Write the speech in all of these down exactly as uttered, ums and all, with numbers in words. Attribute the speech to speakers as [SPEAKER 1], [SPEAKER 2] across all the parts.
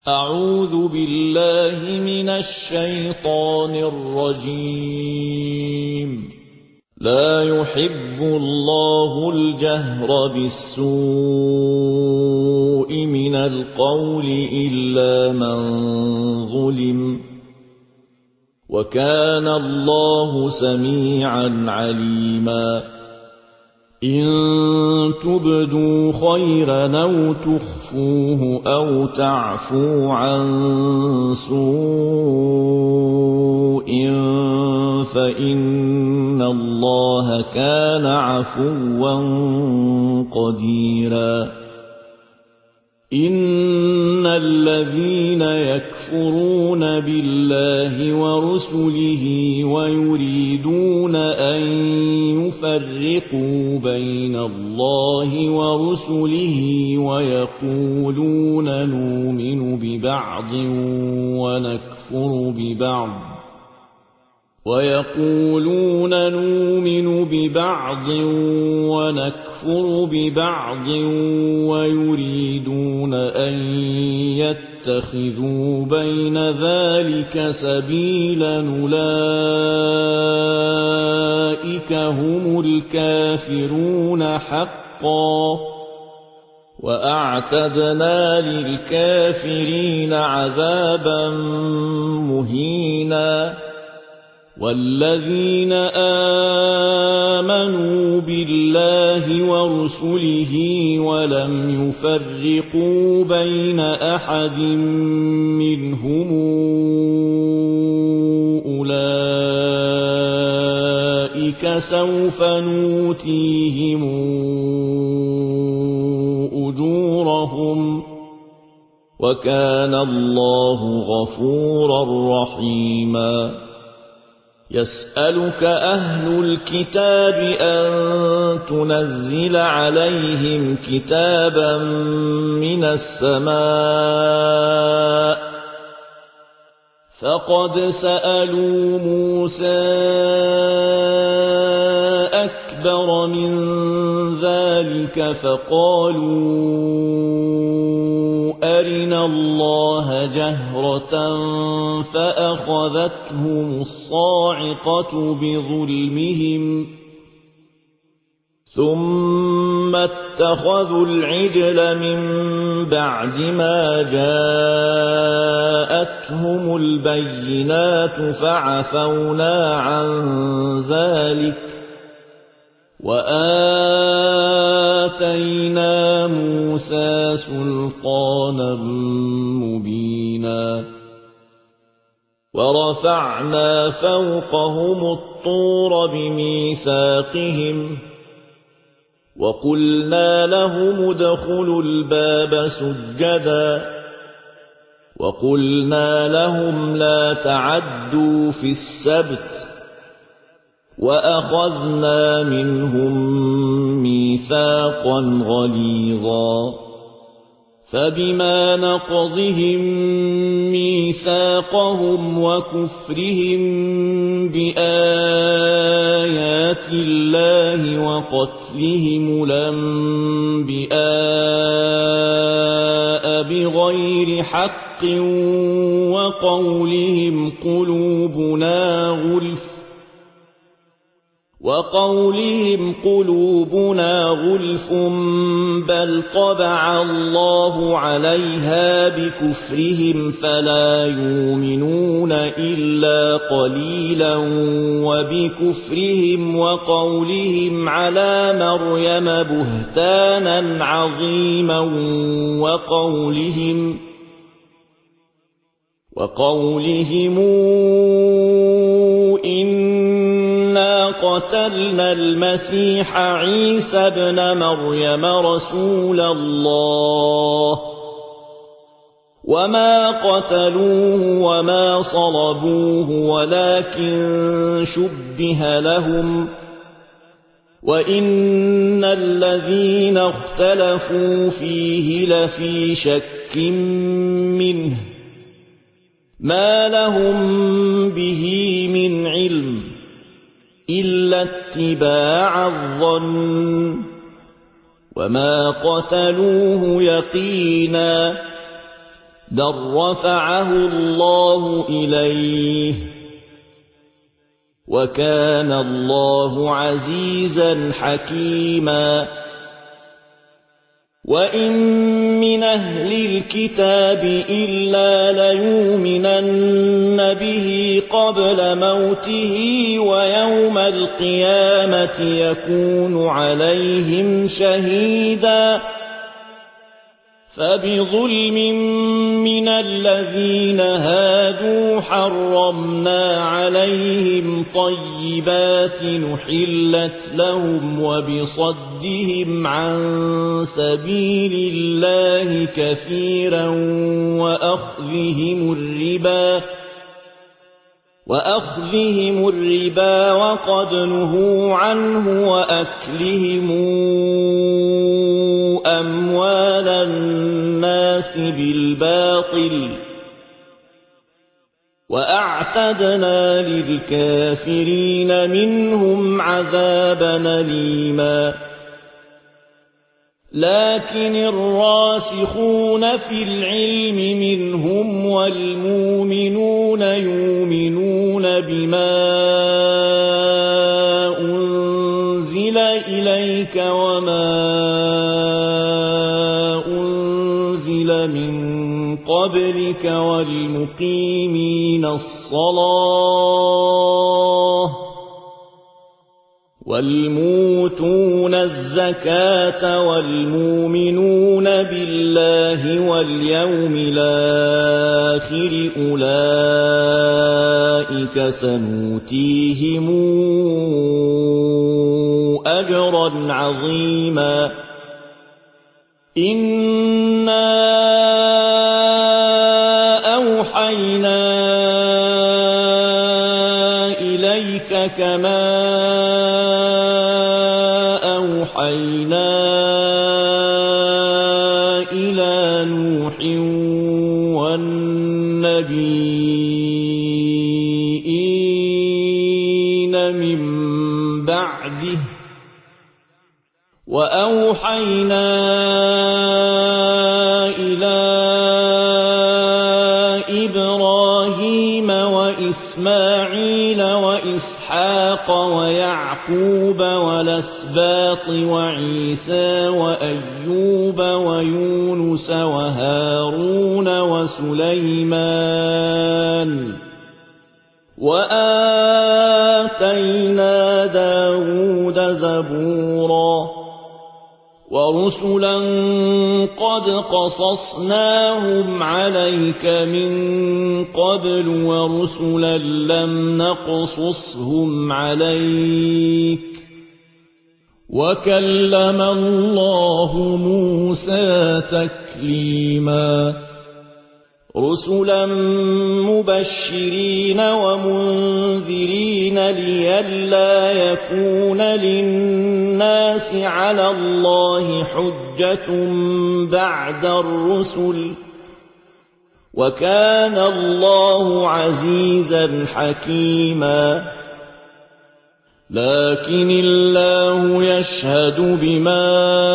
[SPEAKER 1] أعوذ بالله من الشيطان الرجيم. لا يحب الله الجهر بالسوء من القول إلا من ظلم، وكان الله سميعا عليما. إن تبدوا خيرا أو تخفوه أو تعفوا عن سوء فإن الله كان عفوا قديرا. إن الذين يكفرون بالله ورسله ويريدون أن يفرقوا بين الله ورسله ويقولون نؤمن ببعض ونكفر ببعض ويقولون نؤمن ببعض ونكفر ببعض ويريدون أن يتخذوا بين ذلك سبيلا أولئك هم الكافرون حقا، وأعتدنا للكافرين عذابا مهينا. والذين آمنوا بالله ورسله ولم يفرقوا بين أحد منهم أولئك سوف نؤتيهم أجورهم، وكان الله غفورا رحيما. يسألك أهل الكتاب أن تنزل عليهم كتابا من السماء، فقد سألوا موسى أكبر من ذلك فقالوا أرنا الله جهرة فأخذتهم الصاعقة بظلمهم ثم اتخذوا العجل من بعد ما جاءتهم البينات فعفونا عن ذلك وآتينا موسى سلطانا مبينا. ورفعنا فوقهم الطور بميثاقهم وقلنا لهم ادخلوا الباب سجدا وقلنا لهم لا تعدوا في السبت وأخذنا منهم ميثاقا غليظا. فبما نقضهم ميثاقهم وكفرهم بآيات الله وقتلهم الأنبياء بغير حق وقولهم قلوبنا غلف وقولهم قلوبنا غلف بل طبع الله عليها بكفرهم فلا يؤمنون إلا قليلا. وبكفرهم وقولهم على مريم بهتانا عظيما وقولهم وقولهم إنا قتلنا المسيح عيسى ابن مريم رسول الله وما قتلوه وما صلبوه ولكن شبه لهم وإن الذين اختلفوا فيه لفي شك منه ما لهم به من علم إلا اتباع الظن وما قتلوه يقينا بل رفعه الله إليه وكان الله عزيزا حكيما وإن من أهل الكتاب إلا ليؤمنن به قبل موته ويوم القيامة يكون عليهم شهيدا فبظلم من الذين هادوا حرمنا عليهم طيبات نحلت لهم وبصدهم عن سبيل الله كثيرا وأخذهم الربا وأخذهم الربا وقد نهوا عنه وأكلهم أموال الناس بالباطل وأعتدنا للكافرين منهم عذابا أليما لكن الراسخون في العلم منهم والمؤمنون يؤمنون بما أنزل إليك وما أنزل من قبلك والمقيمين الصلاة والموتون الزكاة والمؤمنون بالله واليوم الآخر أولئك سنؤتيهم أجرا عظيما إنا أوحينا إليك كما أوحينا إلى نوح والنبيين من بعده وأوحينا إلى إبراهيم وإسماعيل وإسحاق ويعقوب والأسباط وعيسى وأيوب ويونس وهارون وسليمان وآتينا داود زبورا ورسلا قد قصصناهم عليك من قبل ورسلا لم نقصصهم عليك وكلم الله موسى تكليما رسلا مبشرين ومنذرين لئلا يكون للناس على الله حجة بعد الرسل وكان الله عزيزا حكيما لكن الله يشهد بما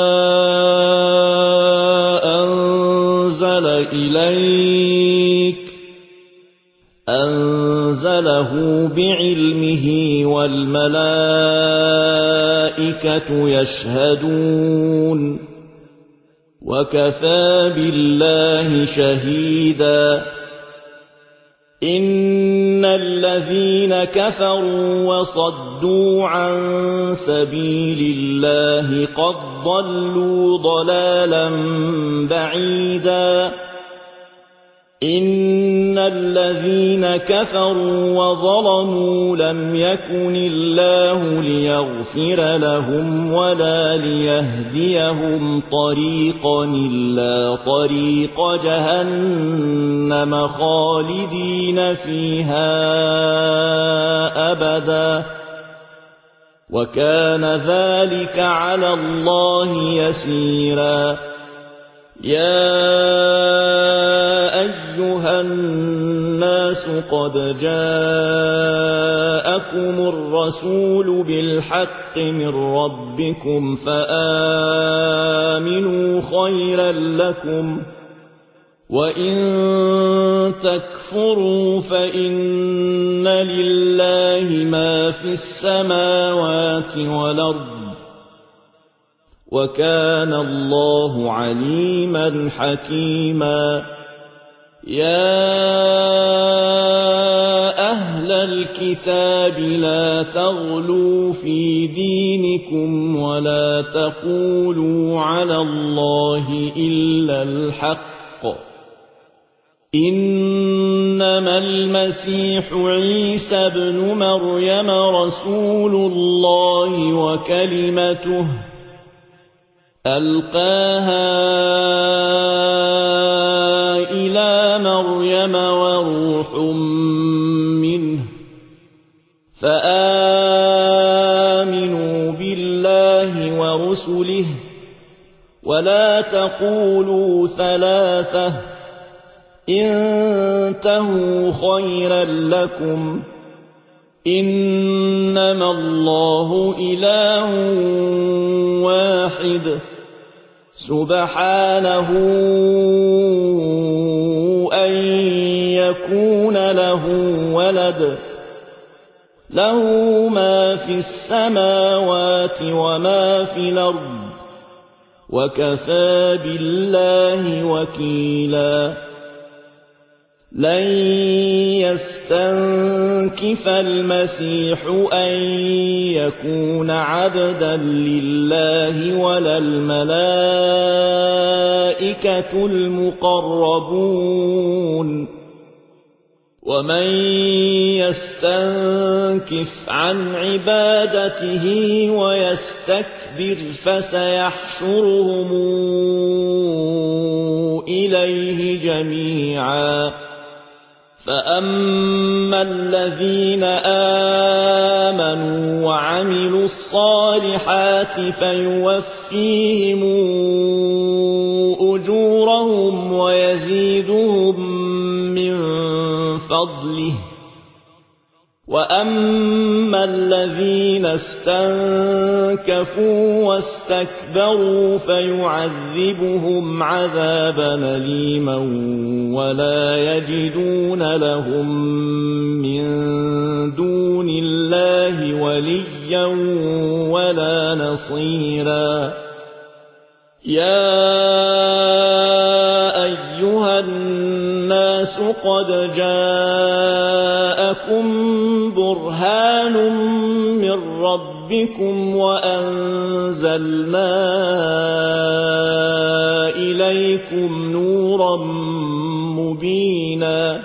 [SPEAKER 1] أنزل إليك أنزله بعلمه والملائكة يشهدون وكفى بالله شهيدا إن الذين كفروا وصدوا عن سبيل الله قد ضلوا ضلالا بعيدا إن الذين كفروا وظلموا لم يكن الله ليغفر لهم ولا ليهديهم طريقا إلا طريق جهنم خالدين فيها أبدا وكان ذلك على الله يسيرا يا أيها الناس قد جاءكم الرسول بالحق من ربكم فآمنوا خيرا لكم وَإِن تَكْفُرُوا فَإِنَّ لِلَّهِ مَا فِي السَّمَاوَاتِ وَالْأَرْضِ وَكَانَ اللَّهُ عَلِيمًا حَكِيمًا يَا أَهْلَ الْكِتَابِ لَا تَغْلُوا فِي دِينِكُمْ وَلَا تَقُولُوا عَلَى اللَّهِ إِلَّا الْحَقَّ إِنَّمَا الْمَسِيحُ عِيسَى ابْنُ مَرْيَمَ رَسُولُ اللَّهِ وَكَلِمَتُهُ أَلْقَاهَا إِلَى مَرْيَمَ وَرُوحٌ مِّنْهُ فَآمِنُوا بِاللَّهِ وَرُسُلِهِ وَلَا تَقُولُوا ثَلَاثَةٌ انتهوا خيرا لكم إنما الله إله واحد سبحانه أن يكون له ولد له ما في السماوات وما في الأرض وكفى بالله وكيلا لن يستنكف المسيح أن يكون عبدا لله ولا الملائكة المقربون ومن يستنكف عن عبادته ويستكبر فسيحشرهم إليه جميعا فأما الذين آمنوا وعملوا الصالحات فيوفيهم أجورهم ويزيدهم من فضله وأما الذين استنكفوا واستكبروا فيعذبهم عذابا أليما ولا يجدون لهم من دون الله وليا ولا نصيرا يا أيها الناس قد جاءكم برهان من ربكم وأنزلنا إليكم نورا مبينا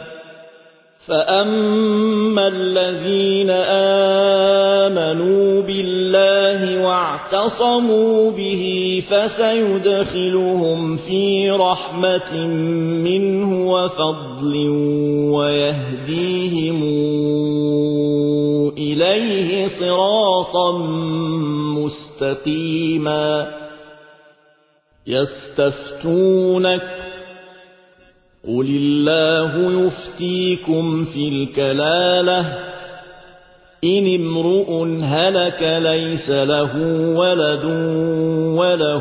[SPEAKER 1] فأما الذين آمنوا بالله واعتصموا به فسيدخلهم في رحمة منه وفضل ويهديهم إليه صراطا مستقيما يستفتونك قل الله يفتيكم في الكلالة إن امرؤ هلك ليس له ولد وله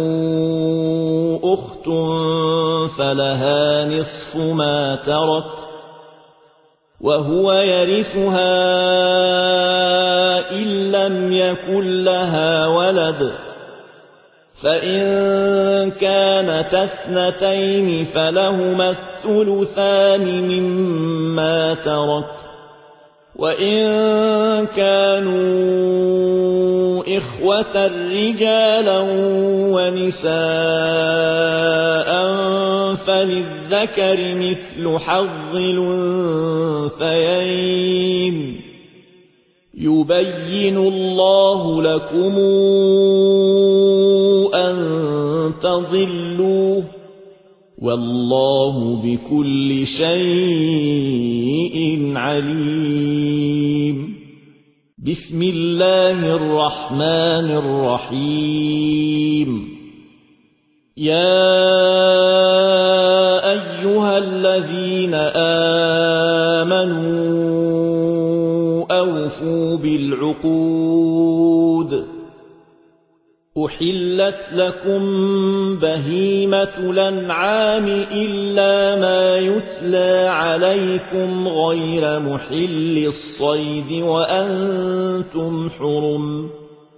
[SPEAKER 1] أخت فلها نصف ما ترك وهو يرثها إن لم يكن لها ولد فإن كانت اثنتين فلهما الثلثان مما ترك وإن كانوا إخوة رجالا ونساء فللذكر مثل حظ الأنثيين يبين الله لكم أن تضلوا والله بكل شيء عليم بسم الله الرحمن الرحيم يا أيها الذين آمنوا أوفوا بالعقود أحلت لكم بهيمة الأنعام إلا ما يتلى عليكم غير محل الصيد وأنتم حرم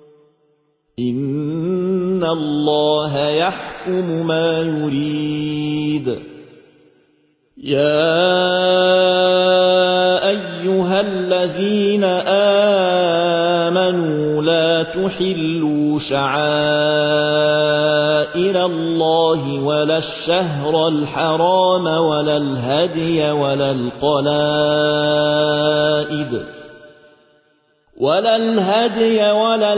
[SPEAKER 1] إن الله يحكم ما يريد يا أيها الذين آمنوا لا تحلوا شعائر الله ولا الشهر الحرام ولا الهدي ولا القلائد ولا الهدي ولا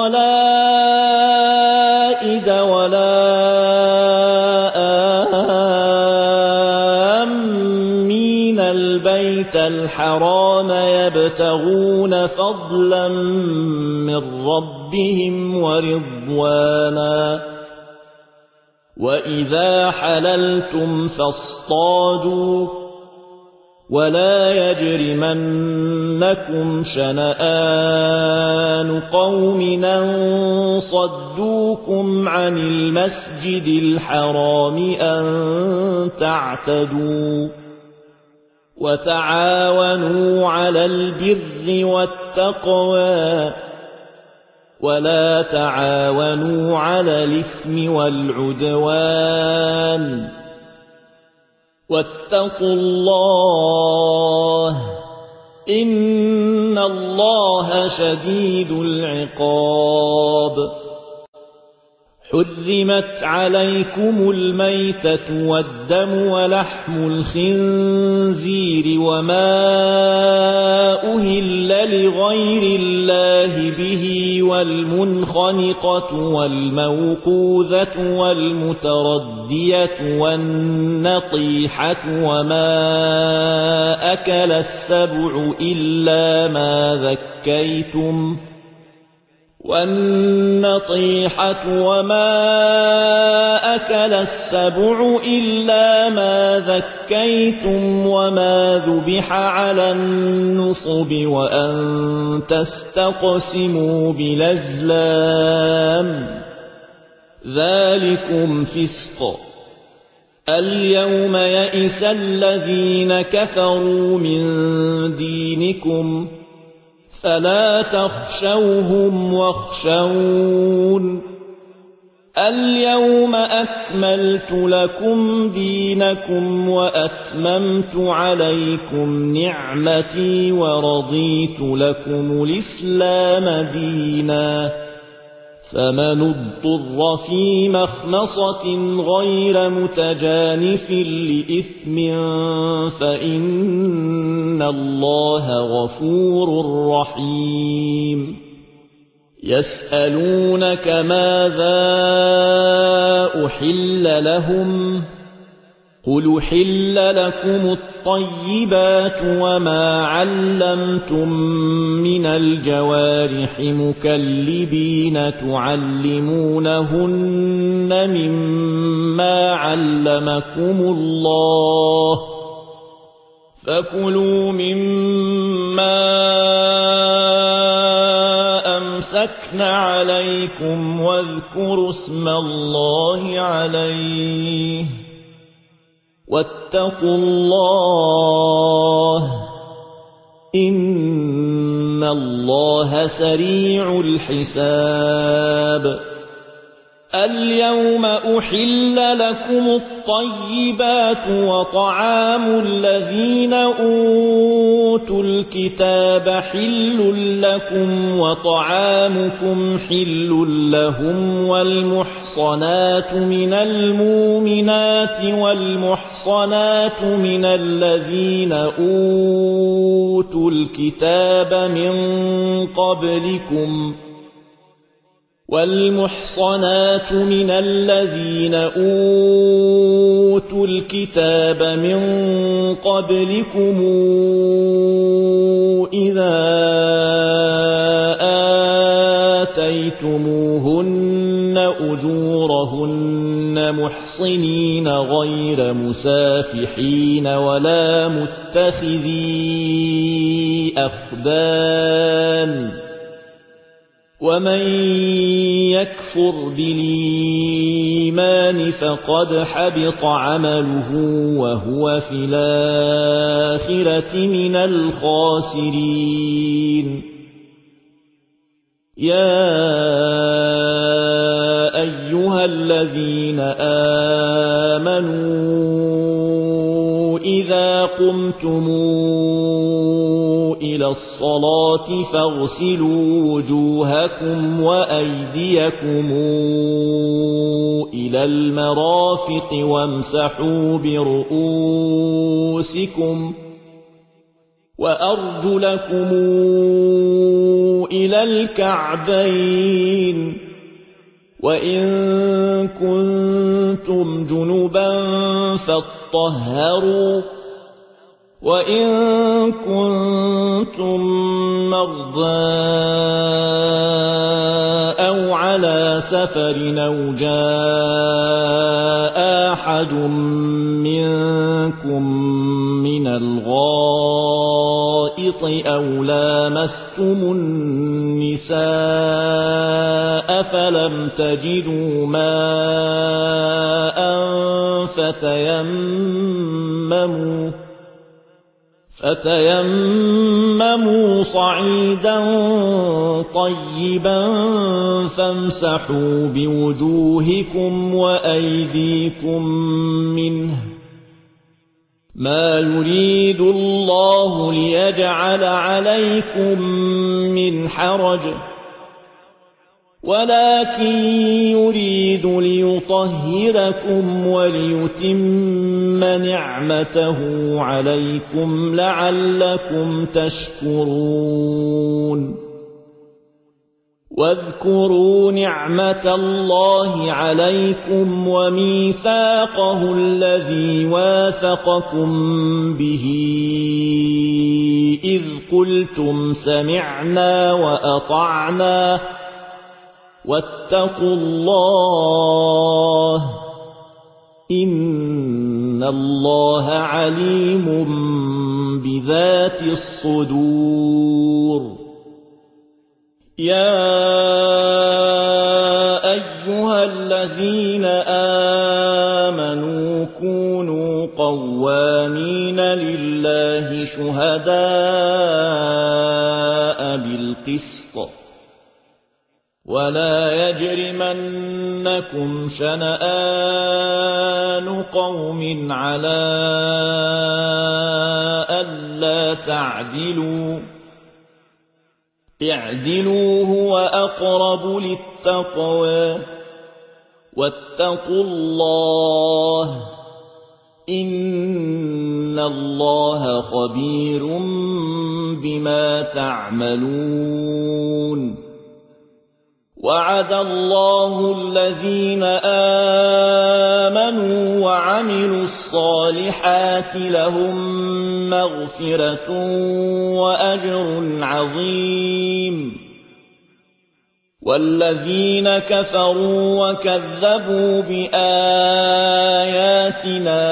[SPEAKER 1] القلائد ولا آمين البيت الحرام يبتغون فضلا من ربهم ورضوانا وإذا حللتم فاصطادوا ولا يجرمنكم شنآن قوم أن صدوكم عن المسجد الحرام أن تعتدوا وتعاونوا على البر والتقوى ولا تعاونوا على الإثم والعدوان واتقوا الله إن الله شديد العقاب حرمت عليكم الميتة والدم ولحم الخنزير وما أهل لغير الله به والمنخنقة والموقوذة والمتردية والنطيحة وما أكل السبع إلا ما ذكيتم والنطيحة وما أكل السبع إلا ما ذكيتم وما ذبح على النصب وأن تستقسموا بالأزلام ذلكم فسق اليوم يئس الذين كفروا من دينكم فلا تخشوهم واخشون اليوم أكملت لكم دينكم وأتممت عليكم نعمتي ورضيت لكم الإسلام دينا فمن اضطر في مخمصة غير متجانف لإثم فإن الله غفور رحيم يسألونك ماذا أحل لهم قل أحل لكم الطيبات وما علمتم من الجوارح مكلبين تعلمونهن مما علمكم الله فكلوا مما أمسكن عليكم واذكروا اسم الله عليه واتقوا الله إن الله سريع الحساب اليوم أحل لكم الطيبات وطعام الذين أوتوا الكتاب حل لكم وطعامكم حل لهم والمحصنات من المؤمنات والمحصنات من الذين أوتوا الكتاب من قبلكم والمحصنات من الذين أوتوا الكتاب من قبلكم إذا آتيتموهن أجورهن محصنين غير مسافحين ولا متخذي أخدان ومن يكفر بالإيمان فقد حبط عمله وهو في الآخرة من الخاسرين يا أيها الذين آمنوا إذا قمتم إلى الصلاة فاغسلوا وجوهكم وأيديكم إلى المرافق وامسحوا برؤوسكم وأرجلكم إلى الكعبين وإن كنتم جنبا فاطهروا وإن كنتم مرضى أو على سفر أو جاء أحد منكم من الغائط أو لامستم النساء فلم تجدوا ماء فتيمموا فتيمموا صعيدا طيبا فامسحوا بوجوهكم وأيديكم منه ما يريد الله ليجعل عليكم من حرج ولكن يريد ليطهركم وليتم نعمته عليكم لعلكم تشكرون واذكروا نعمة الله عليكم وميثاقه الذي واثقكم به إذ قلتم سمعنا وأطعنا واتقوا الله إن الله عليم بذات الصدور يا أيها الذين آمنوا كونوا قوامين لله شهداء بالقسط ولا يجرمنكم شنآن قوم على ألا تعدلوا اعدلوا هو أقرب للتقوى واتقوا الله إن الله خبير بما تعملون وعد الله الذين آمنوا وعملوا الصالحات لهم مغفرة وأجر عظيم والذين كفروا وكذبوا بآياتنا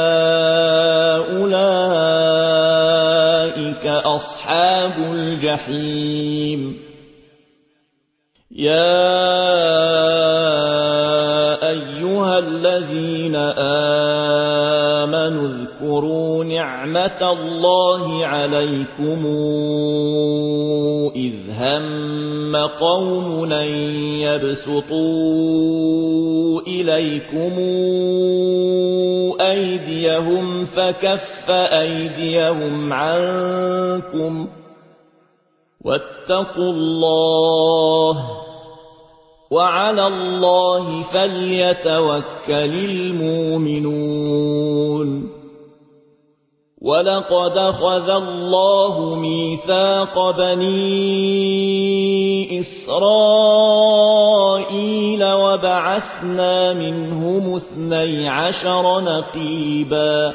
[SPEAKER 1] أولئك أصحاب الجحيم يا أيها الذين آمنوا اذكروا نعمة الله عليكم إذ هم قوم أن يبسطوا إليكم أيديهم فكف أيديهم عنكم واتقوا الله وعلى الله فليتوكل المؤمنون ولقد أخذ الله ميثاق بني إسرائيل وبعثنا منهم اثني عشر نقيبا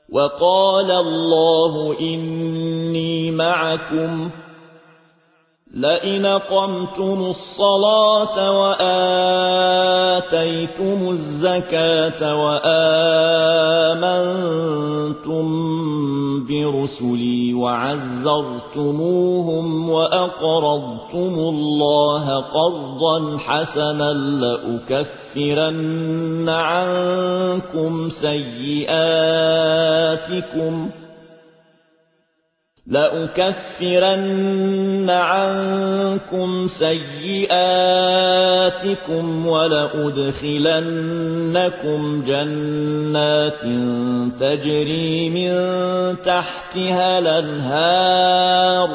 [SPEAKER 1] وقال الله إني معكم لئن أقمتم الصلاة وآتيتم الزكاة وآمنتم برسلي وعزرتموهم وأقرضتم الله قرضا حسنا لأكفرن عنكم سيئاتكم لأكفرن عنكم سيئاتكم ولأدخلنكم جنات تجري من تحتها الأنهار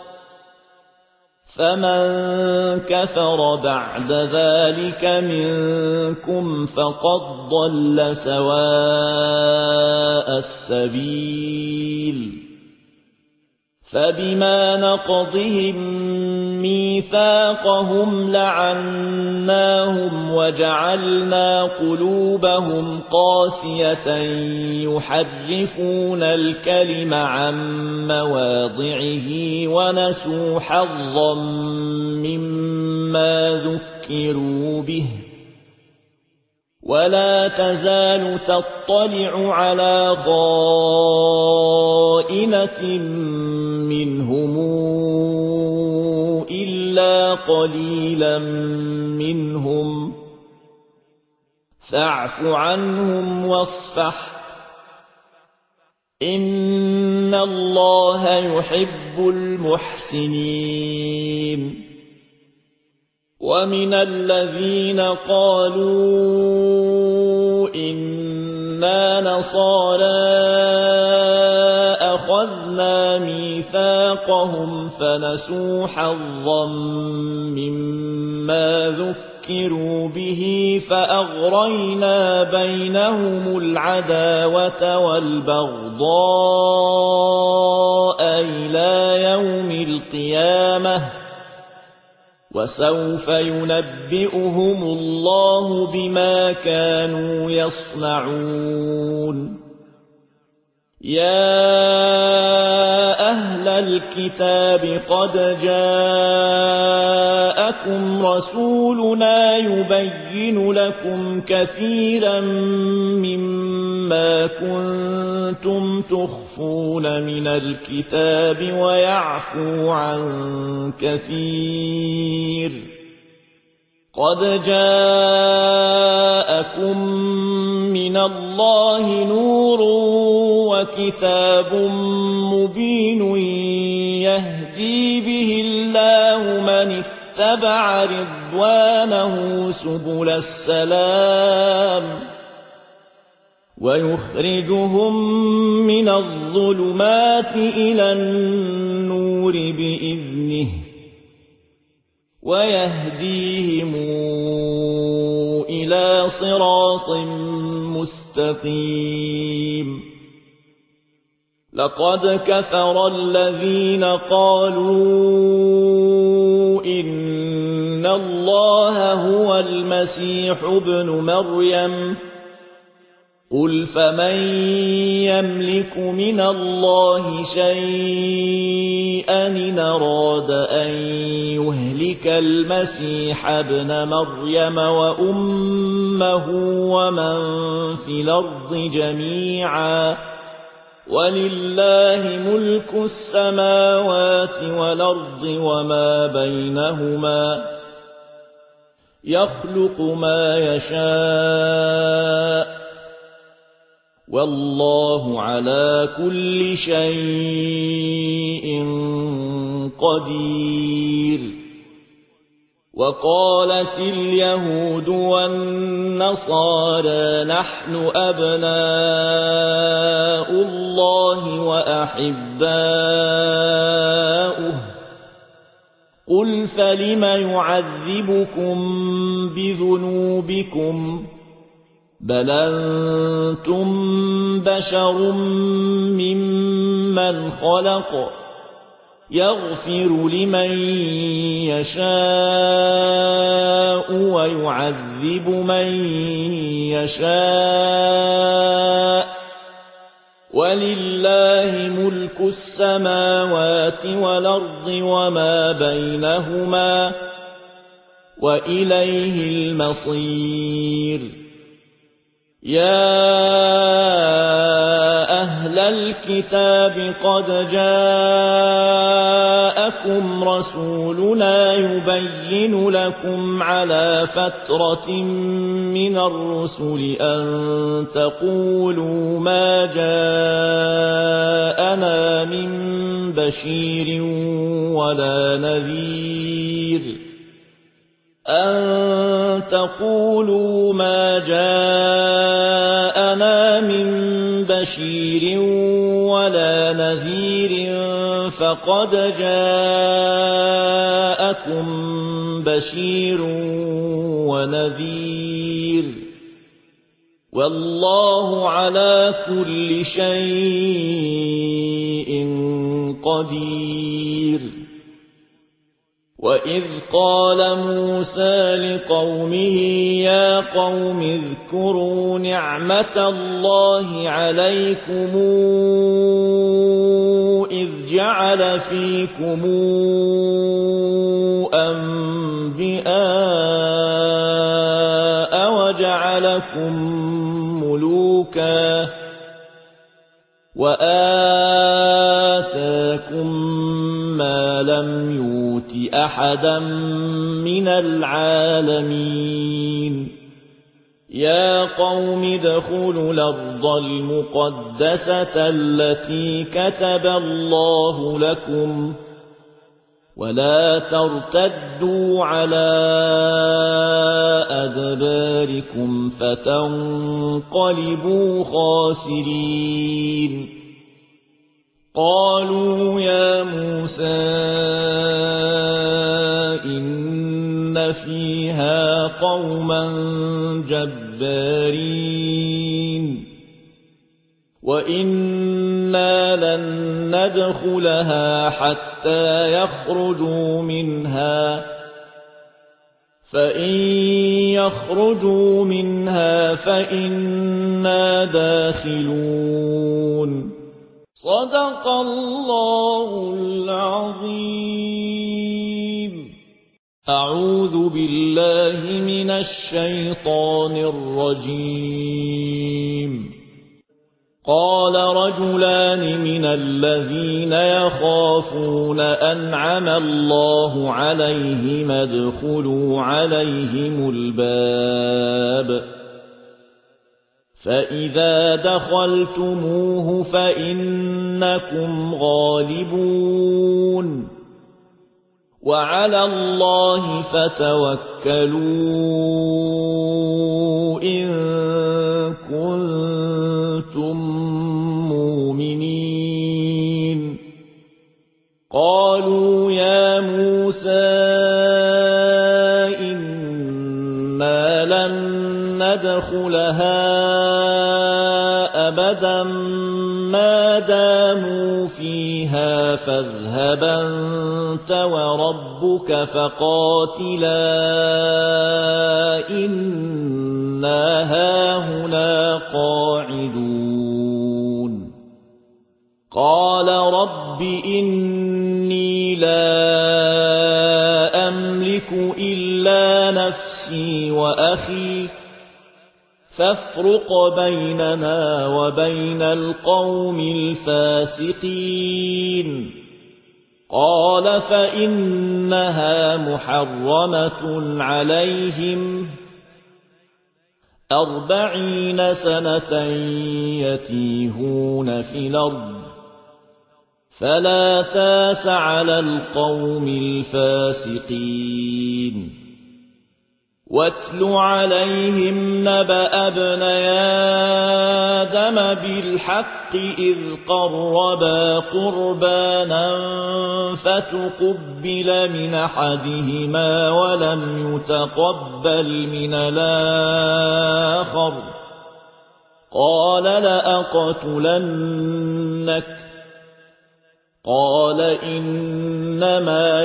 [SPEAKER 1] فمن كفر بعد ذلك منكم فقد ضل سواء السبيل فبما نقضهم ميثاقهم لعناهم وجعلنا قلوبهم قاسية يحرفون الكلم عن مواضعه ونسوا حظا مما ذكروا به ولا تزال تطلع على خائنة منهم إلا قليلا منهم فاعف عنهم واصفح إن الله يحب المحسنين ومن الذين قالوا إنا نصارى أخذنا ميثاقهم فنسوا حظا مما ذكروا به فأغرينا بينهم العداوة والبغضاء إلى يوم القيامة وسوف ينبئهم الله بما كانوا يصنعون يا أهل الكتاب قد جاءكم رسولنا يبين لكم كثيرا مما كنتم تخفون من الكتاب ويعفو عن كثير قد جاءكم من الله نور وكتاب مبين يهدي به الله من اتبع رضوانه سبل السلام ويخرجهم من الظلمات إلى النور بإذنه ويهديهم إلى صراط مستقيم لقد كفر الذين قالوا إن الله هو المسيح ابن مريم قل فمن يملك من الله شيئا إن أراد أن يهلك المسيح ابن مريم وأمه ومن في الأرض جميعا ولله ملك السماوات والأرض وما بينهما يخلق ما يشاء والله على كل شيء قدير وقالت اليهود والنصارى نحن أبناء الله وأحباؤه قل فلم يعذبكم بذنوبكم بل أنتم بشر ممن خلق يغفر لمن يشاء ويعذب من يشاء ولله ملك السماوات والأرض وما بينهما وإليه المصير يا أهل الكتاب قد جاءكم رسولنا يبين لكم على فترة من الرسل أن تقولوا ما جاءنا من بشير ولا نذير أن تقولوا ما جاءنا من بشير ولا نذير فقد جاءكم بشير ونذير والله على كل شيء قدير وإذ قال موسى لقومه يا قوم اذكروا نعمة الله عليكم إذ جعل فيكم أنبياء وجعلكم ملوكا وآتاكم ما لم يؤت أحدا من العالمين يا قوم ادخلوا الأرض المقدسة التي كتب الله لكم ولا ترتدوا على أدباركم فتنقلبوا خاسرين قالوا يا موسى إن فيها قوما جبارين وإنا لن ندخلها حتى يخرجوا منها فإن يخرجوا منها فإنا داخلون صدق الله العظيم أعوذ بالله من الشيطان الرجيم قال رجلان من الذين يخافون أنعم الله عليهم ادخلوا عليهم الباب فإذا دخلتموه فإنكم غالبون وعلى الله فتوكلوا إن كنتم مؤمنين قالوا يا موسى إنا لن ندخلها أبدا ما داموا فيها فاذهب أنت وربك فقاتلا إنا هاهنا قاعدون قال رب إني لا أملك إلا نفسي وأخي فافرق بيننا وبين القوم الفاسقين قال فإنها محرمة عليهم أربعين سنة يتيهون في الأرض فلا تاس على القوم الفاسقين واتل عليهم نبأ ابني آدم بالحق إذ قربا قربانا فتقبل من أحدهما ولم يتقبل من الآخر قال لأقتلنك قال إنما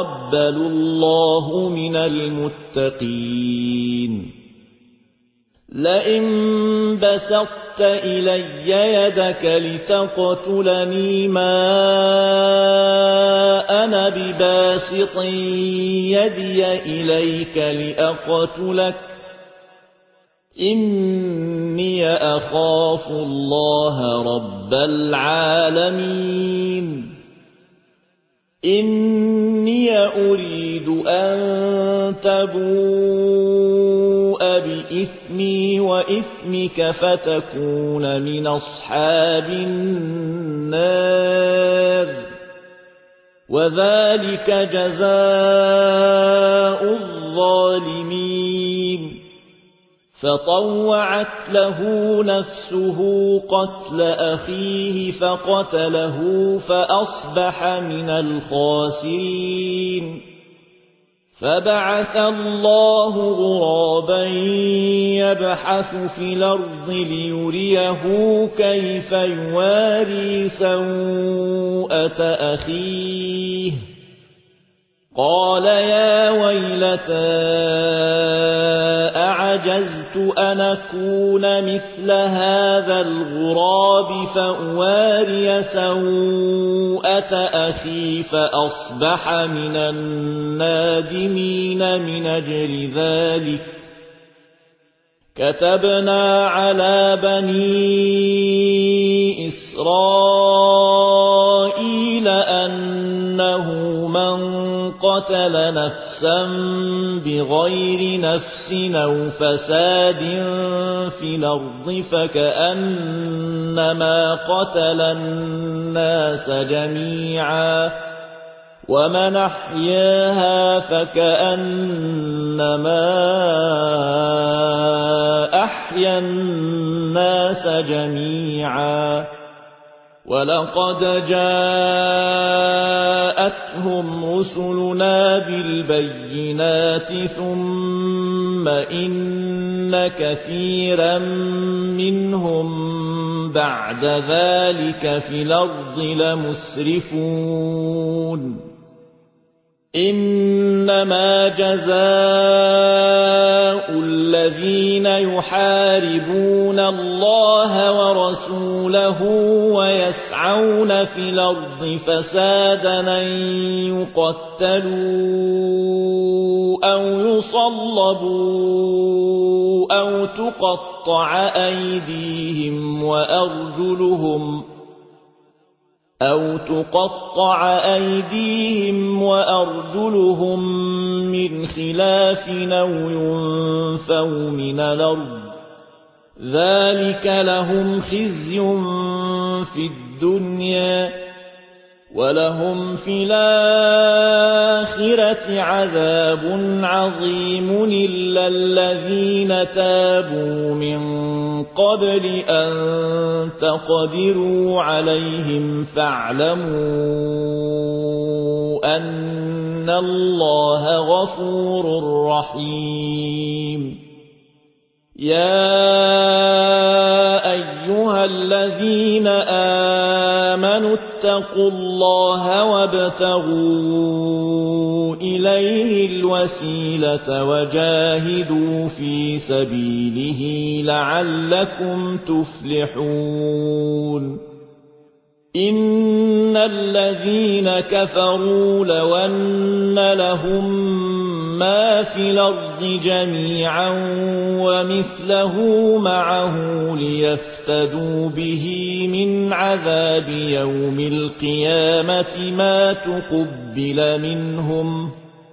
[SPEAKER 1] يتقبل الله من المتقين لئن بسطت إلي يدك لتقتلني ما أنا بباسط يدي إليك لأقتلك إني أخاف الله رب العالمين إني أريد أن تبوء بإثمي وإثمك فتكون من أصحاب النار وذلك جزاء الظالمين فطوعت له نفسه قتل أخيه فقتله فأصبح من الخاسرين فبعث الله غرابا يبحث في الأرض ليريه كيف يواري سوءة أخيه قال يا ويلتى أعجزت أن أكون مثل هذا الغراب فأواري سوءة أخي فأصبح من النادمين من أجل ذلك كتبنا على بني إسرائيل أنه من قتل نفسا بغير نفس أو فساد في الأرض فكأنما قتل الناس جميعا ومن أحياها فكأنما أحيا الناس جميعا ولقد جاءتهم رسلنا بالبينات ثم إن كثيرا منهم بعد ذلك في الأرض لمسرفون إنما جزاء الذين يحاربون الله ورسوله ويسعون في الأرض فسادا أن يقتلوا أو يصلبوا أو تقطع أيديهم وأرجلهم أو تقطع أيديهم وأرجلهم من خلاف أو ينفوا من الأرض ذلك لهم خزي في الدنيا ولهم في الآخرة عذاب عظيم إلا الذين تابوا من قبل أن تقدروا عليهم فاعلموا أن الله غفور رحيم يا أيها الذين آمنوا اتقوا الله وابتغوا إليه الوسيلة وجاهدوا في سبيله لعلكم تفلحون إن الذين كفروا لو أن لهم ما في الأرض جميعا ومثله معه ليفتدوا به من عذاب يوم القيامة ما تقبل منهم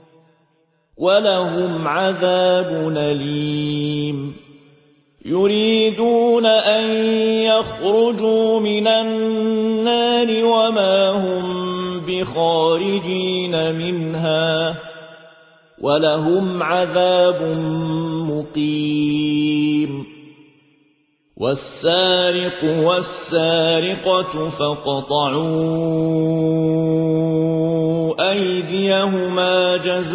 [SPEAKER 1] ولهم عذاب أليم يريدون أن يخرجوا من النار وما هم بخارجين منها ولهم عذاب مقيم والسارق والسارقة فاقطعوا أيديهما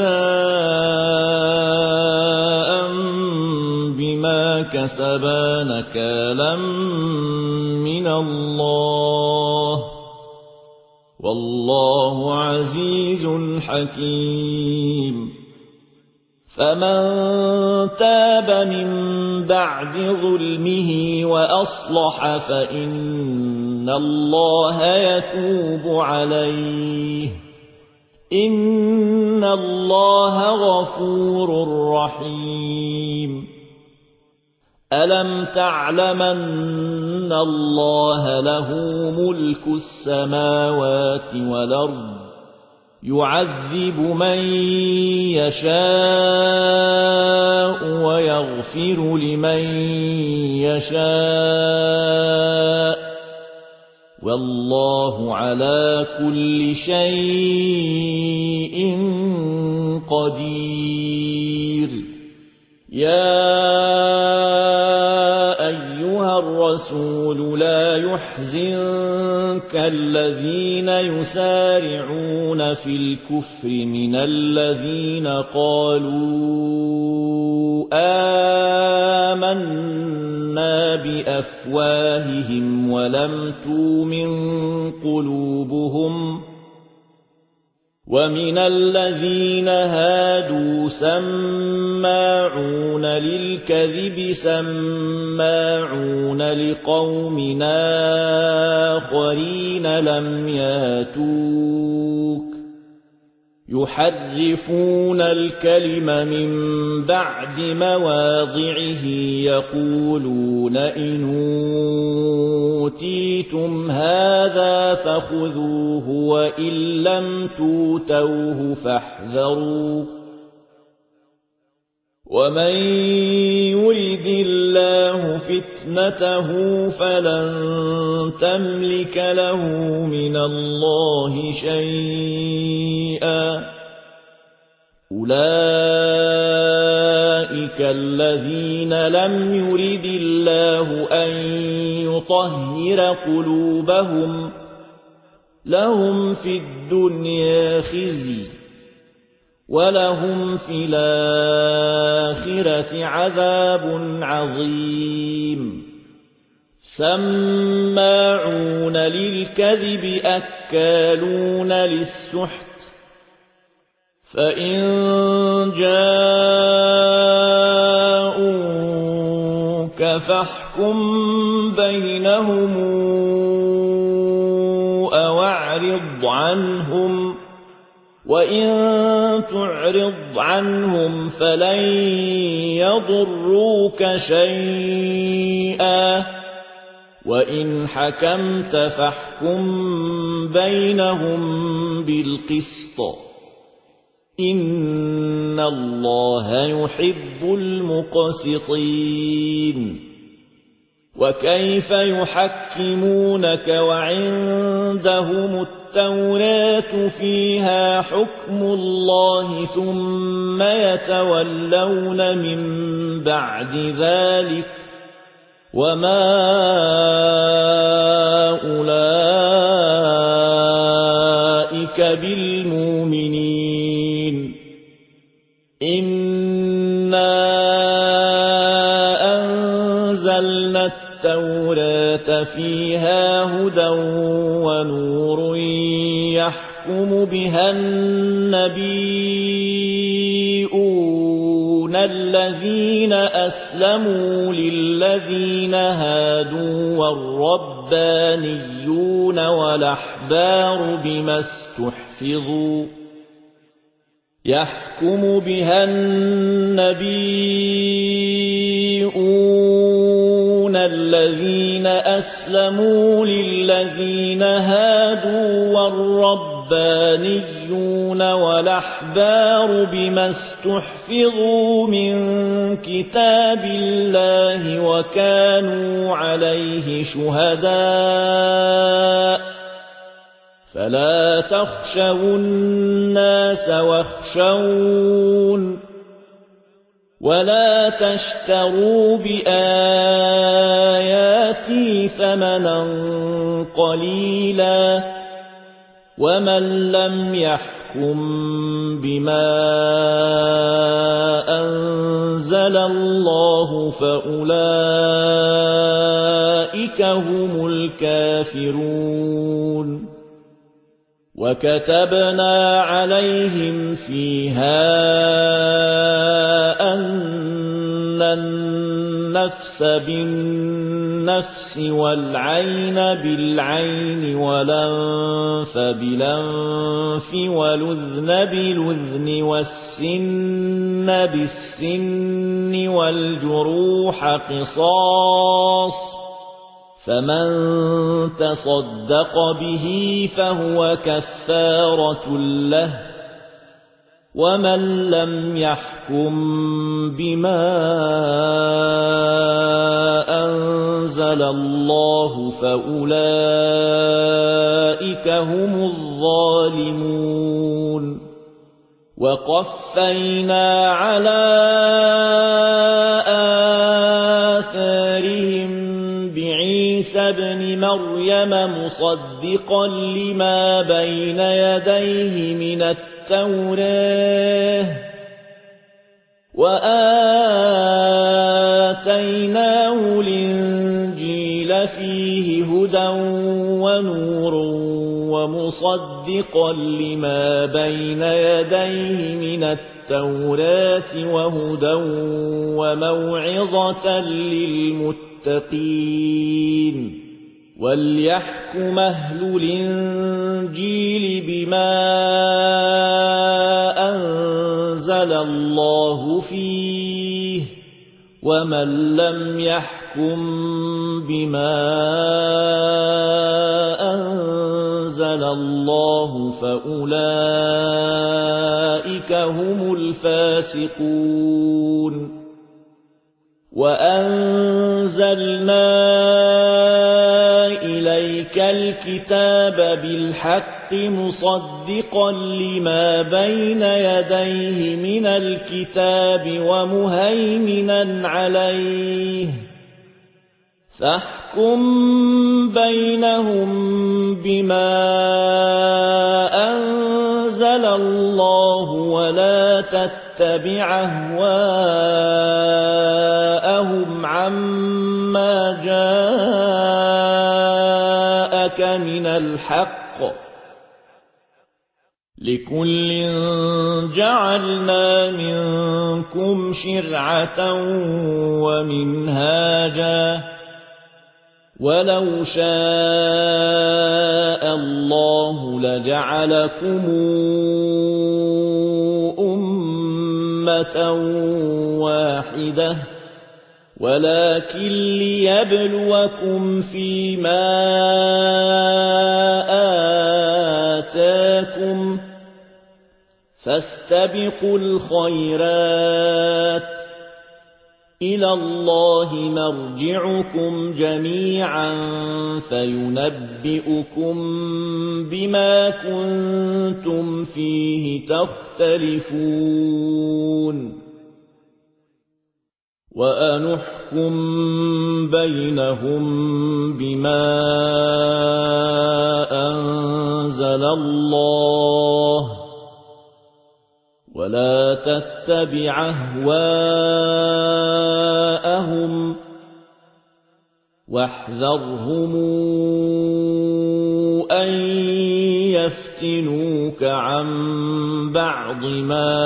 [SPEAKER 1] جزاء بما كسبا نكالا من الله والله عزيز حكيم فمن تاب من بعد ظلمه وأصلح فإن الله يتوب عليه إن الله غفور رحيم ألم تعلم أن الله له ملك السماوات والأرض يعذب من يشاء ويغفر لمن يشاء والله على كل شيء قدير يا أيها الرسول لا يحزنك الذين يسارعون في الكفر من الذين قالوا آمنا بأفواههم ولم تؤمن قلوبهم ومن الذين هادوا سماعون للكذب سماعون لقوم آخرين لم ياتوك يحرفون الكلم من بعد مواضعه يقولون إن أوتيتم هذا فخذوه وإن لم توتوه فاحذروا ومن يرد الله فتنته فلن تملك له من الله شيئا أولئك الذين لم يرد الله أن يطهر قلوبهم لهم في الدنيا خزي ولهم في الآخرة عذاب عظيم سماعون للكذب أكالون للسحت فإن جاءوك فاحكم بينهم أو أعرض عنهم وإن تعرض عنهم فلن يضروك شيئا وإن حكمت فاحكم بينهم بالقسط إن الله يحب المقسطين وكيف يحكمونك وعندهم التوراة فيها حكم الله ثم يتولون من بعد ذلك وما أولئك بالمؤمنين إنا أنزلنا التوراة فيها هدى ونور يحكم بها النبيون الذين أسلموا للذين هادوا والربانيون والأحبار بما استحفظوا يحكم بها النبيون الذين أسلموا للذين هادوا والربانيون والأحبار بما استحفظوا من كتاب الله وكانوا عليه شهداء فلا تخشوا الناس واخشون ولا تشتروا بآياتي ثمنا قليلا ومن لم يحكم بما أنزل الله فأولئك هم الكافرون وكتبنا عليهم فيها أن النفس بالنفس والعين بالعين والأنف بالأنف والأذن بالأذن والسن بالسن والجروح قصاص، فمن تصدق به فهو كفارة له، ومن لم يحكم بما أنزل الله فأولئك هم الظالمون. وقفينا على آثارهم بعيسى ابن مريم مصدقا لما بين يديه من التوراة، وآتيناه الإنجيل فيه هدى ونور ومصدقا لما بين يديه من التوراة وهدى وموعظة للمتقين. وليحكم أهل الإنجيل بما أنزل الله فيه، ومن لم يحكم بما أنزل الله فأولئك هم الفاسقون. وأنزلنا إليك الكتاب بالحق مصدقا لما بين يديه من الكتاب ومهيمنا عليه، فاحكم بينهم بما أنزل الله ولا تتبع أهواءهم عما جاءك من الحق، لكل جعلنا منكم شرعة ومنهاجا، ولو شاء الله لجعلكم أمة واحدة، ولكن ليبلوكم فيما آتاكم، فاستبقوا الخيرات، إلى الله مرجعكم جميعا فينبئكم بما كنتم فيه تختلفون. وأنحكم بينهم بما أنزل الله، ولا تتبع أهواءهم، واحذرهم أن يفتنوك عن بعض ما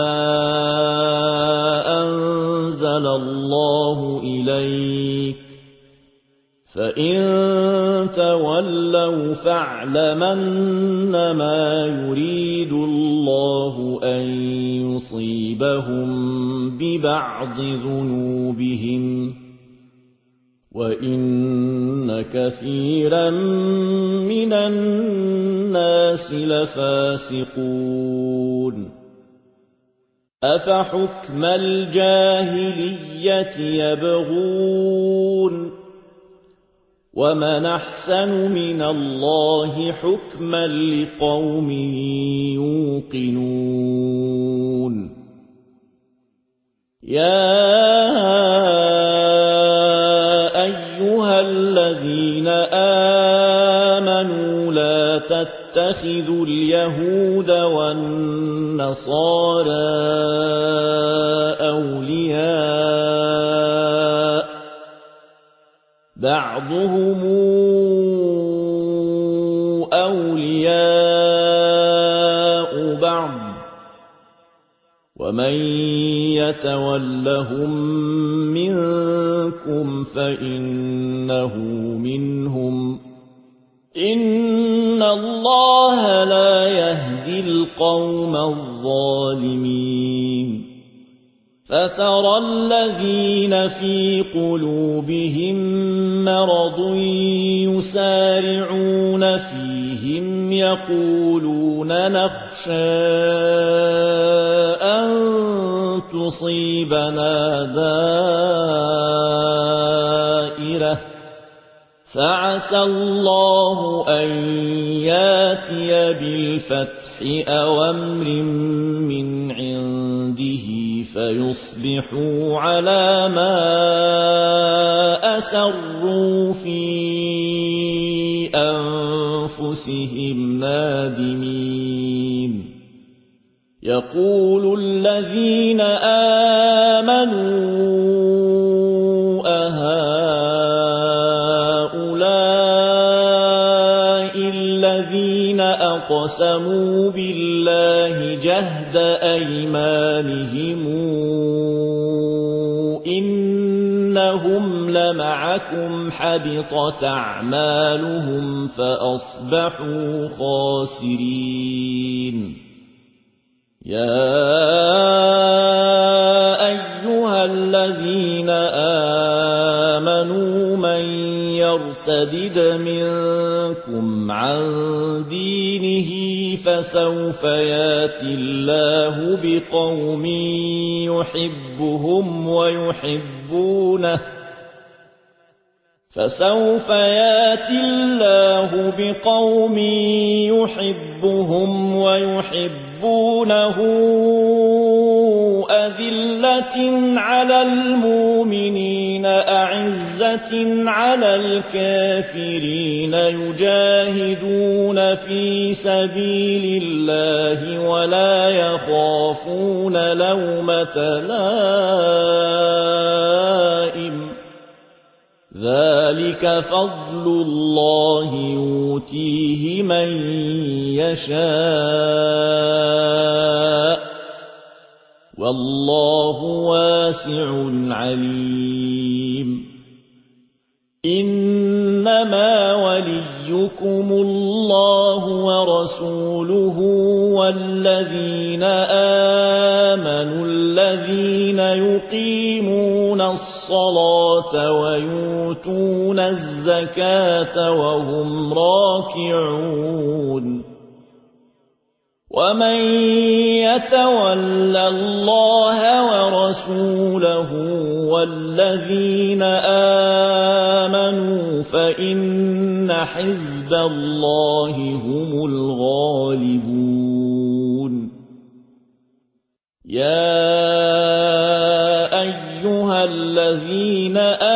[SPEAKER 1] أنزل الله إليك، فإن تولوا فاعلم أنما يريد الله أن يصيبهم ببعض ذنوبهم، وإن كثيرا من الناس لفاسقون. أفحكم الجاهلية يبغون، ومن أحسن من الله حكما لقوم يوقنون. يا أيها الذين آمنوا لا تتخذوا اليهود والنصارى أولياء، بعضهم أولياء ومن يتولهم منكم فإنه منهم إن الله لا يهدي القوم الظالمين فترى الذين في قلوبهم مرض يسارعون فيهم يقولون نخشى أن تصيبنا دائرة فعسى الله أن ياتي بالفتح أو أمر من عنده فيصبحوا على ما أسروا في أنفسهم نادمين يقول الذين آمنوا الذين أقسموا بالله جهد أيمانهم إنهم لمعكم حبطت أعمالهم فأصبحوا خاسرين يا أيها الذين آمنوا من يرتدد منكم عن دينه فسوف ياتي الله بقوم يحبهم ويحبونه فسوف ياتي الله بقوم يحبهم ويحبونه أذلة على المؤمنين أعزة على الكافرين يجاهدون في سبيل الله ولا يخافون لومة لائم ذلك فضل الله يؤتيه من يشاء والله واسع عليم إنما وليكم الله ورسوله والذين آمنوا الذين يقيمون الصلاة ويؤتون الزكاة وهم راكعون ومن يتول الله ورسوله والذين آمنوا فإن حزب الله هم الغالبون يا أيها الذين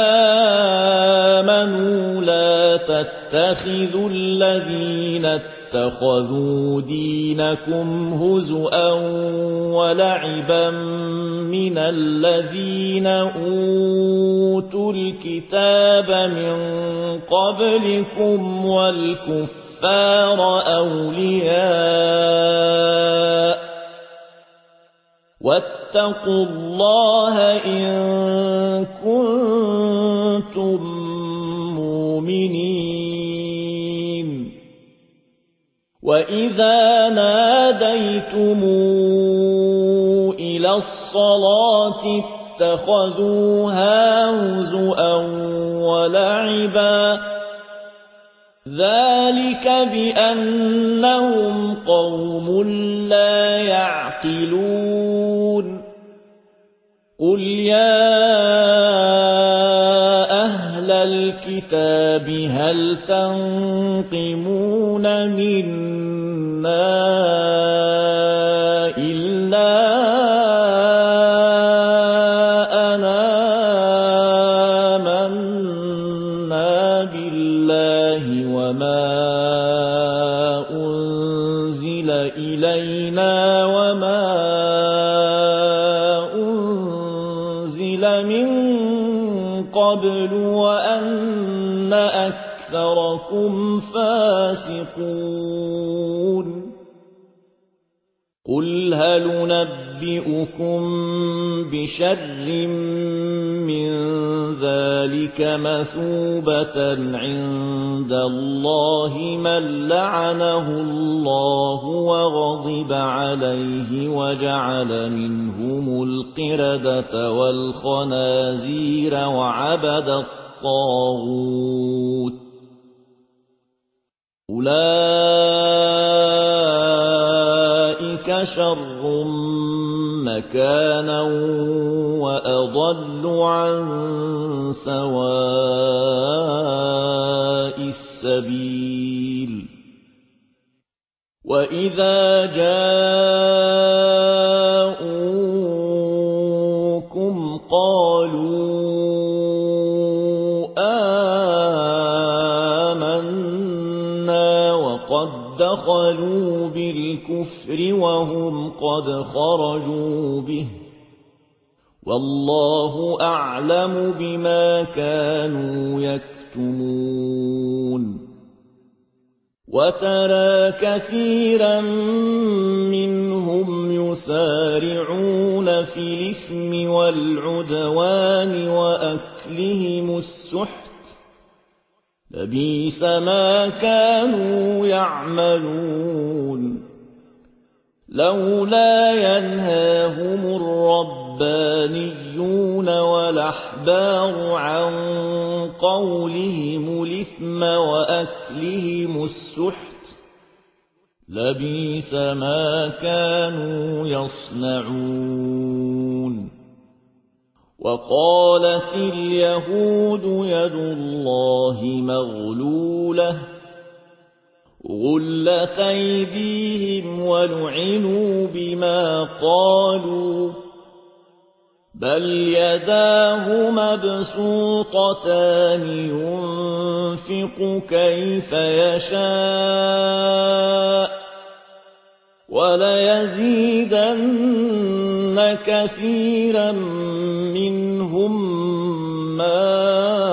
[SPEAKER 1] آمنوا لا تتخذوا الذين اتخذوا دينكم هزؤا ولعبا من الذين أوتوا الكتاب من قبلكم والكفار أولياء واتقوا الله إن كنتم مؤمنين وإذا ناديتم إلى الصلاة اتخذوها هزؤا ولعبا ذلك بأنهم قوم لا يعقلون قل يا أهل الكتاب هل تنقمون منا إلا أن آمنا بالله وما أنزل إلينا وما أنزل من قبل وأن أكثركم فاسقون قل هل ننبئكم بشر من ذلك مثوبة عند الله من لعنه الله وغضب عليه وجعل منهم القردة والخنازير وعبد الطاغوت أولئك شر مكانا وأضل عن سواء السبيل وإذا جاءوكم قالوا آمنا وقد دخلوا بالكفر وهم قد خرجوا به والله أعلم بما كانوا يكتمون وترى كثيرا منهم يسارعون في الإثم والعدوان وأكلهم السحت لبئس ما كانوا يعملون لولا ينهاهم الربانيون والأحبار عن قولهم الإثم وأكلهم السحت لبئس ما كانوا يصنعون وقالت اليهود يد الله مغلولة غلت أيديهم ولعنوا بما قالوا بل يداه مبسوطتان ينفق كيف يشاء وليزيدن كثيرا منهم ما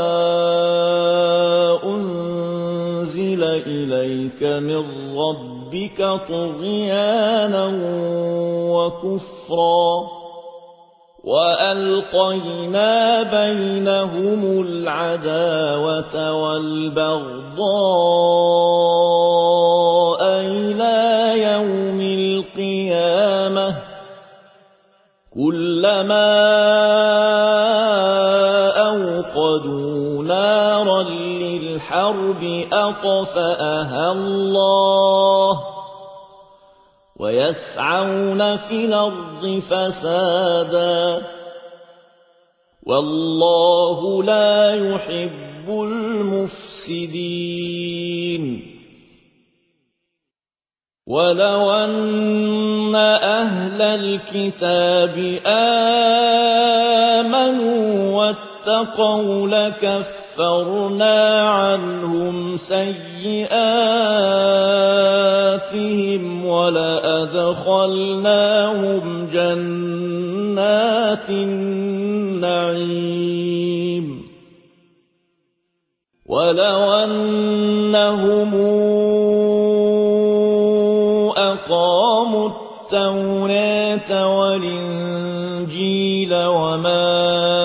[SPEAKER 1] أنزل إليك من ربك طغيانا وكفرا وألقينا بينهم العداوة والبغضاء إلى يوم القيامة كلما أوقدوا نارا للحرب أطفأها الله ويسعون في الأرض فسادا والله لا يحب المفسدين ولو أن أهل الكتاب آمنوا واتقوا لكفرنا عنهم سيئاتهم ولأدخلناهم جنات النعيم ولو أنهم أقاموا التوراة والإنجيل وما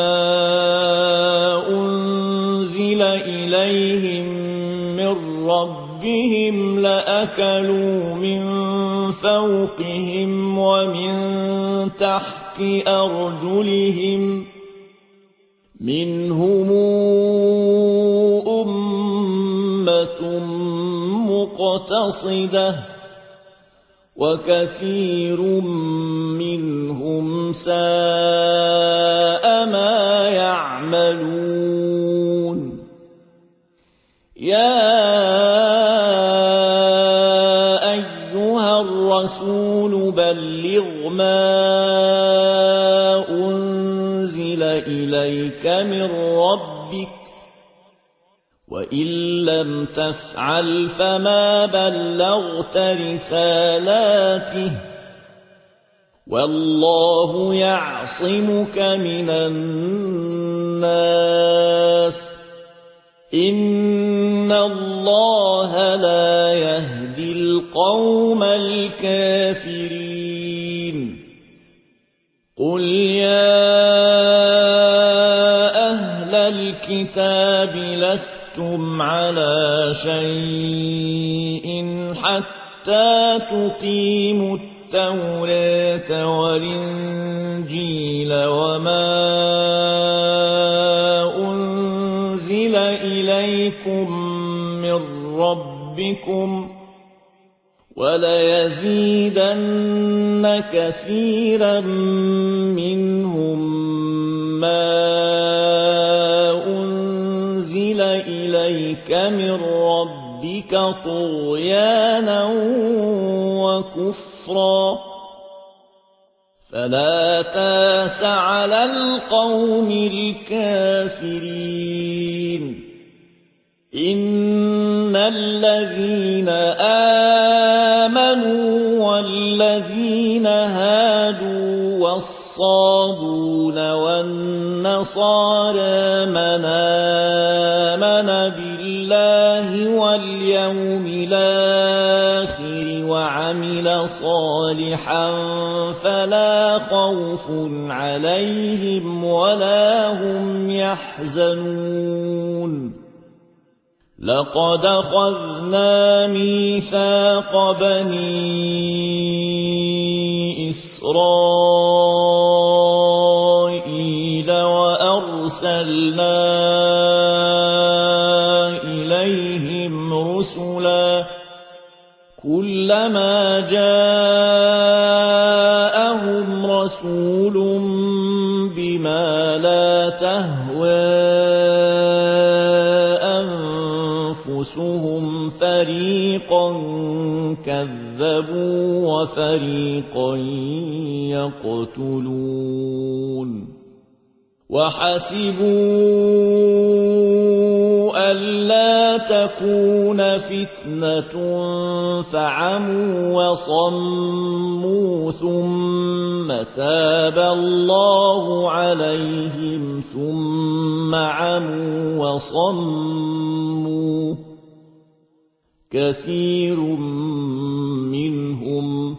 [SPEAKER 1] أنزل إليهم من ربهم لأكلوا من فوقهم ومن تحت أرجلهم منهم أمة مقتصدة وكثير منهم ساء ما يعملون يا أيها الرسول بلغ ما أنزل إليك من ربك وإن لم تفعل فما بلغت رسالاته والله يعصمك من الناس إن الله لا يهدي القوم الكافرين قل يا أهل الكتاب لستم على شيء حتى تقيموا التوراة والإنجيل وما أنزل إليكم من ربكم وليزيدن كثيرا منهم ما أنزل إليك من ربك طغيانا وكفرا فلا تاس على القوم الكافرين إن الذين آمنوا والذين هادوا والصابون والنصارى من آمن بالله واليوم الآخر وعمل صالحا فلا خوف عليهم ولا هم يحزنون لقد أخذنا ميثاق بني إسرائيل وأرسلنا إليهم رسلا كلما جاءهم رسول بما لا تهوى أنفسهم فريقا كذبوا وفريقا يقتلون وحسبوا ألا تكون فتنة فعموا وصموا ثم تاب الله عليهم ثم عموا وصموا كثير منهم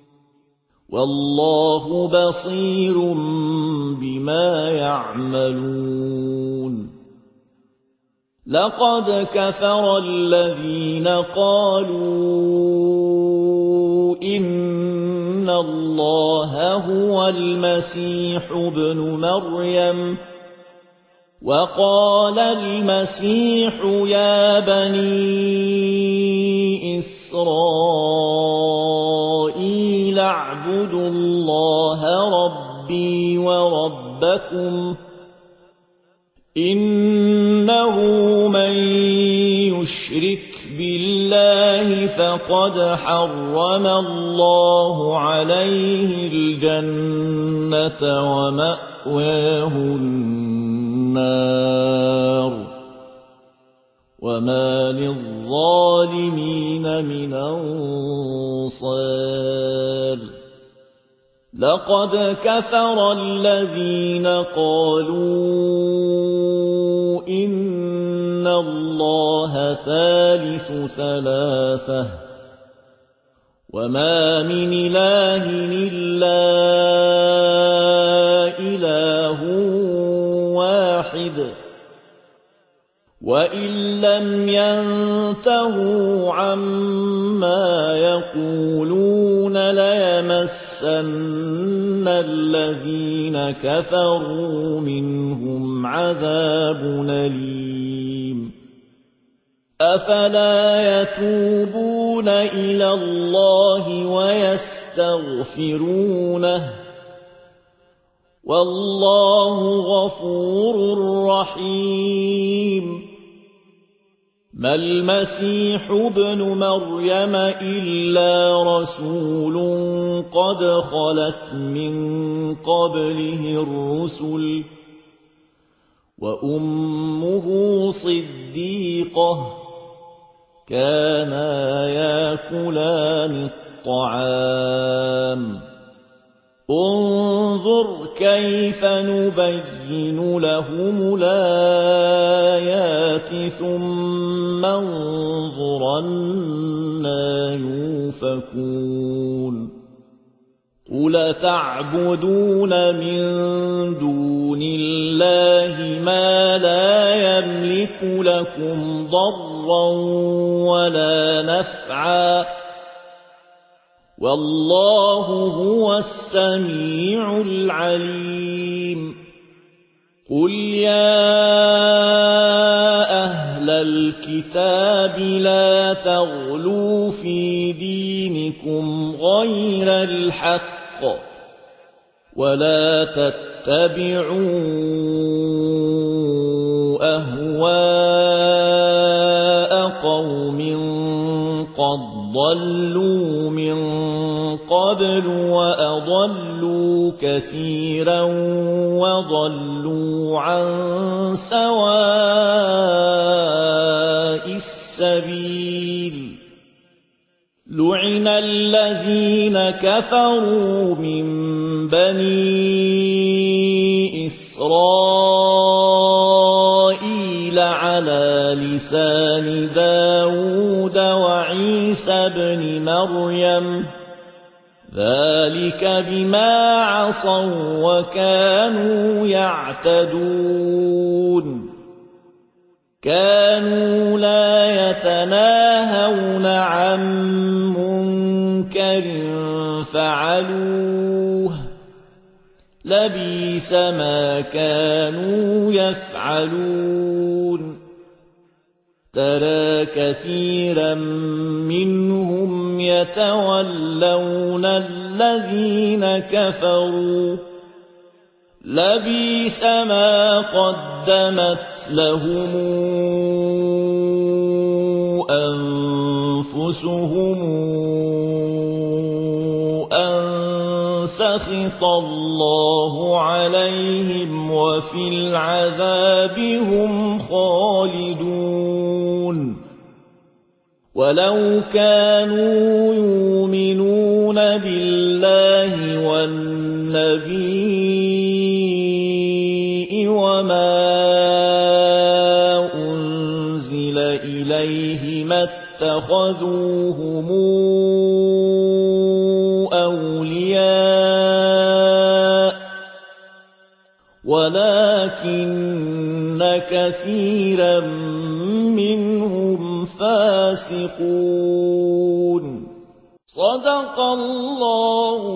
[SPEAKER 1] والله بصير بما يعملون لقد كفر الذين قالوا إن الله هو المسيح ابن مريم وقال المسيح يا بني إسرائيل اعبدوا الله ربي وربكم إنه من يشرك بالله فقد حرم الله عليه الجنة ومأواه النار وما للظالمين من أنصار لقد كفر الذين قالوا إن الله ثالث ثلاثة وما من إله إلا إله واحد وإن لم ينتهوا عما يقولون ليمسن الذين كفروا منهم عذاب أليم أفلا يتوبون إلى الله ويستغفرونه والله غفور رحيم ما المسيح ابن مريم إلا رسول قد خلت من قبله الرسل وأمه صديقة كانا ياكلان الطعام انظر كيف نبين لهم الآيات ثم انظر أنى يؤفكون قل تعبدون من دون الله ما لا يملك لكم ضرا ولا نفعا والله هو السميع العليم قل يا أهل الكتاب لا تغلوا في دينكم غير الحق ولا تتبعوا أهواء قوم قد ضلوا من قبل وأضلوا كثيرا وضلوا عن سواء السبيل لعن الذين كفروا من بني إسرائيل على لسان داود وعيسى بن مريم ذلك بما عصوا وكانوا يعتدون كانوا لا يتناهون عن منكر فعلوه لبئس ما كانوا يفعلون ترى كثيرا منهم يتولون الذين كفروا لبئس ما قدمت لهم أنفسهم أن سخط الله عليهم وفي العذاب هم خالدون ولو كانوا يؤمنون بالله والنبي وما أنزل إليه ما اتخذوهم أولياء ولكن كثيرا منهم فاسقون صدق الله